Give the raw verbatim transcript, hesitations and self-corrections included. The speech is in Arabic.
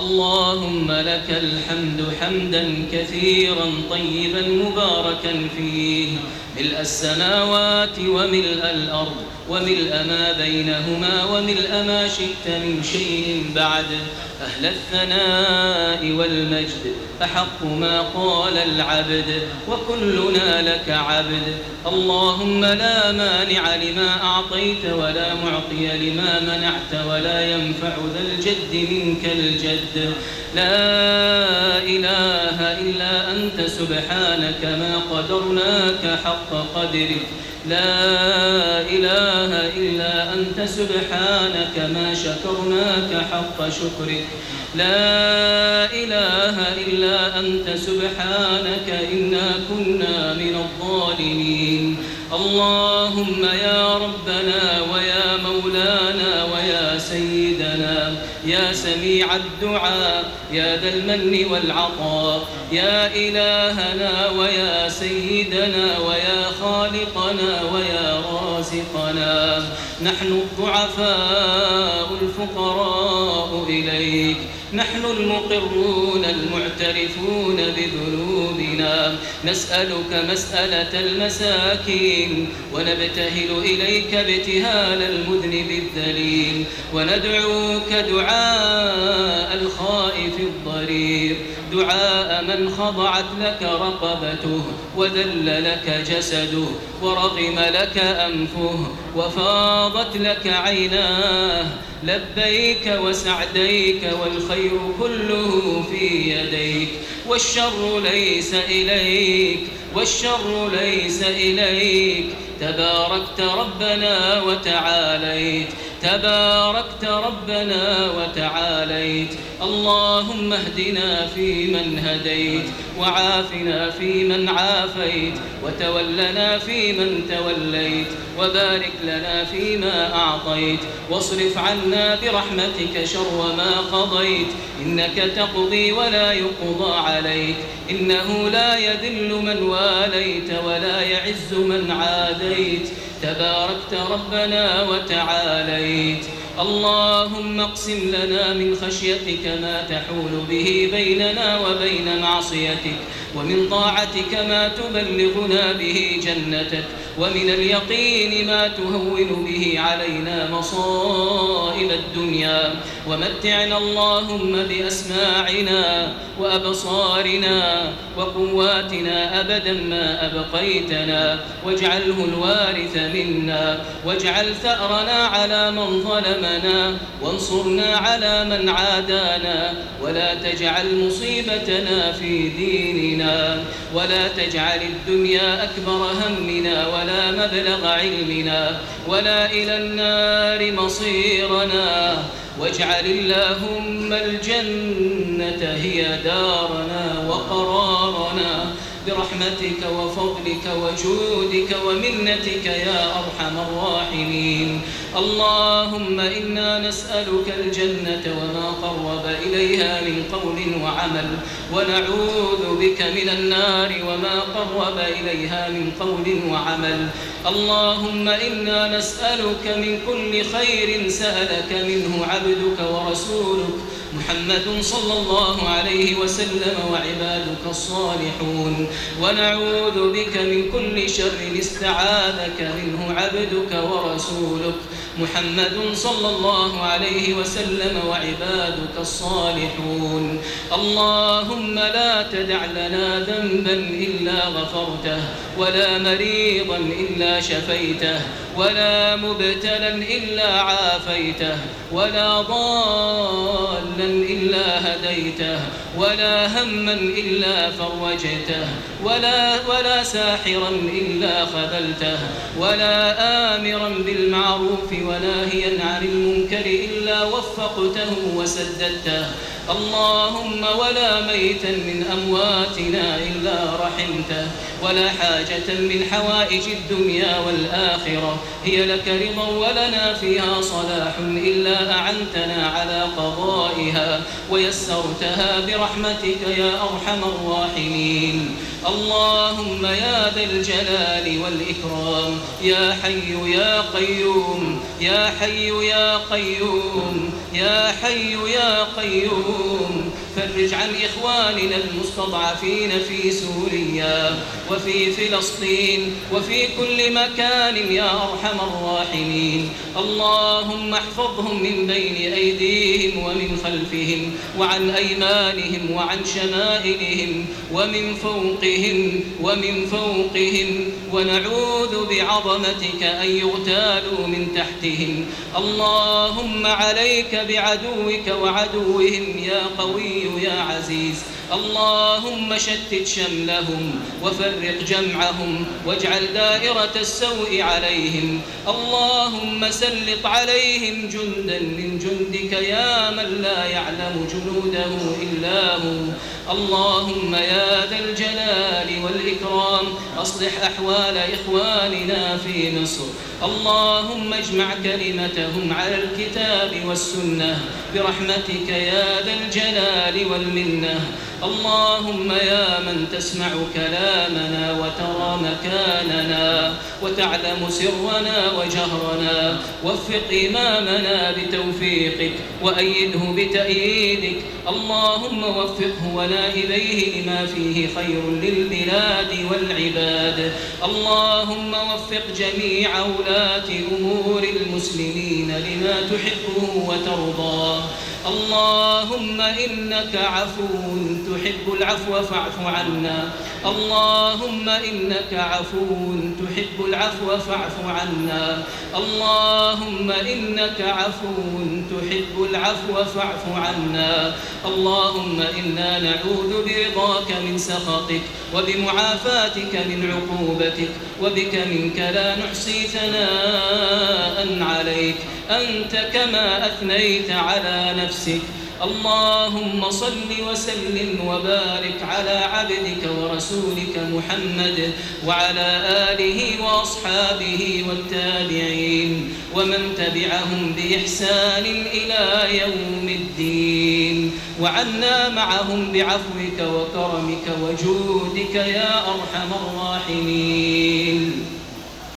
اللهم لك الحمد حمدا كثيرا طيبا مباركا فيه، ملء السماوات وملء الأرض وملء ما بينهما وملء ما شئت من شيء بعد، أهل الثناء والمجد أحق ما قال العبد، وكلنا لك عبد. اللهم لا مانع لما أعطيت ولا معطي لما منعت ولا ينفع ذا الجد منك الجد. لا إله إلا أنت سبحانك ما قدرناك حق قدرك، لا إله إلا أنت سبحانك ما شكرناك حق شكرك، لا إله إلا أنت سبحانك إنا كنا من الظالمين. اللهم يا ربنا ويا مولانا ويا سيدنا يا سميع الدعاء يا ذا المن والعطاء، يا إلهنا ويا سيدنا ويا خالقنا ويا رازقنا، نحن الضعفاء الفقراء إليك، نحن المقرون المعترفون بذنوبنا، نسألك مسألة المساكين ونبتهل إليك ابتهال المذنب الذليل، وندعوك دعاء الخائف الضرير، دعاء من خضعت لك رقبته وذل لك جسده ورغم لك أنفه وفاضت لك عيناه، لبيك وسعديك والخير كله في يديك، والشر ليس إليك والشر ليس إليك، تباركت ربنا وتعاليت، تباركت ربنا وتعاليت. اللهم اهدنا فيمن هديت، وعافنا فيمن عافيت، وتولنا فيمن توليت، وبارك لنا فيما أعطيت، واصرف عنا برحمتك شر ما قضيت، إنك تقضي ولا يقضى عليك، إنه لا يذل من واليت ولا يعز من عاديت، تباركت ربنا وتعاليت. اللهم اقسم لنا من خشيتك ما تحول به بيننا وبين معصيتك، ومن طاعتك ما تبلغنا به جنتك، ومن اليقين ما تهون به علينا مصائب الدنيا، ومتعنا اللهم بأسماعنا وأبصارنا وقواتنا أبدا ما أبقيتنا، واجعله الوارث منا، واجعل ثأرنا على من ظلمنا، وانصرنا على من عادانا، ولا تجعل مصيبتنا في ديننا، ولا تجعل الدنيا أكبر همنا ولا مبلغ علمنا ولا إلى النار مصيرنا، واجعل اللهم الجنة هي دارنا وقرارنا برحمتك وفضلك وجودك ومنتك يا أرحم الراحمين. اللهم إنا نسألك الجنة وما قرب إليها من قول وعمل، ونعوذ بك من النار وما قرب إليها من قول وعمل. اللهم إنا نسألك من كل خير سألك منه عبدك ورسولك محمد صلى الله عليه وسلم وعبادك الصالحون، ونعوذ بك من كل شر استعاذك منه عبدك ورسولك محمد صلى الله عليه وسلم وعبادك الصالحون. اللهم لا تدع لنا ذنبا إلا غفرته، ولا مريضا إلا شفيته، ولا مبتلا إلا عافيته، ولا ضالا إلا هديته، ولا هما إلا فرجته، ولا, ولا ساحرا إلا خذلته، ولا آمرا بالمعروف وناهيا عن المنكر إلا وفقته وسددته. اللهم ولا ميتا من أمواتنا إلا رحمته، ولا حاجة من حوائج الدنيا والآخرة هي لك رضا ولنا فيها صلاح إلا أعنتنا على قضائها ويسرتها برحمتك يا أرحم الراحمين. اللهم يا ذا الجلال والإكرام يا حي يا قيوم يا حي يا قيوم يا حي يا قيوم المظلوم. فرج عن إخواننا المستضعفين في سوريا وفي فلسطين وفي كل مكان يا أرحم الراحمين. اللهم احفظهم من بين أيديهم ومن خلفهم وعن أيمانهم وعن شمائلهم ومن فوقهم ومن فوقهم، ونعوذ بعظمتك أن يغتالوا من تحتهم. اللهم عليك بعدوك وعدوهم يا قوي يا عزيز. اللهم شتت شملهم وفرق جمعهم واجعل دائرة السوء عليهم. اللهم سلط عليهم جندا من جندك يا من لا يعلم جنوده إلا هو. اللهم يا ذا الجلال والإكرام أصلح أحوال إخواننا في مصر. اللهم اجمع كلمتهم على الكتاب والسنة برحمتك يا ذا الجلال والمنة. اللهم يا من تسمع كلامنا وترى مكاننا وتعلم سرنا وجهرنا، وفق إمامنا بتوفيقك وأيده بتأييدك. اللهم وفقه ونائبيه لما فيه خير للبلاد والعباد. اللهم وفق جميع ولاة أمور المسلمين لما تحبه وترضاه. اللهم إنك عفو تحب العفو فاعف عنا. اللهم إنك عفو تحب العفو فاعف عنا. اللهم إنك عفو تحب العفو فاعف عنا. اللهم إنا نعوذ برضاك من سخطك وبمعافاتك من عقوبتك، وبك منك لا نحصي ثناء عليك أنت كما أثنيت على نفسك. اللهم صل وسلم وبارك على عبدك ورسولك محمد وعلى آله وأصحابه والتابعين ومن تبعهم بإحسان إلى يوم الدين، وعنا معهم بعفوك وكرمك وجودك يا أرحم الراحمين.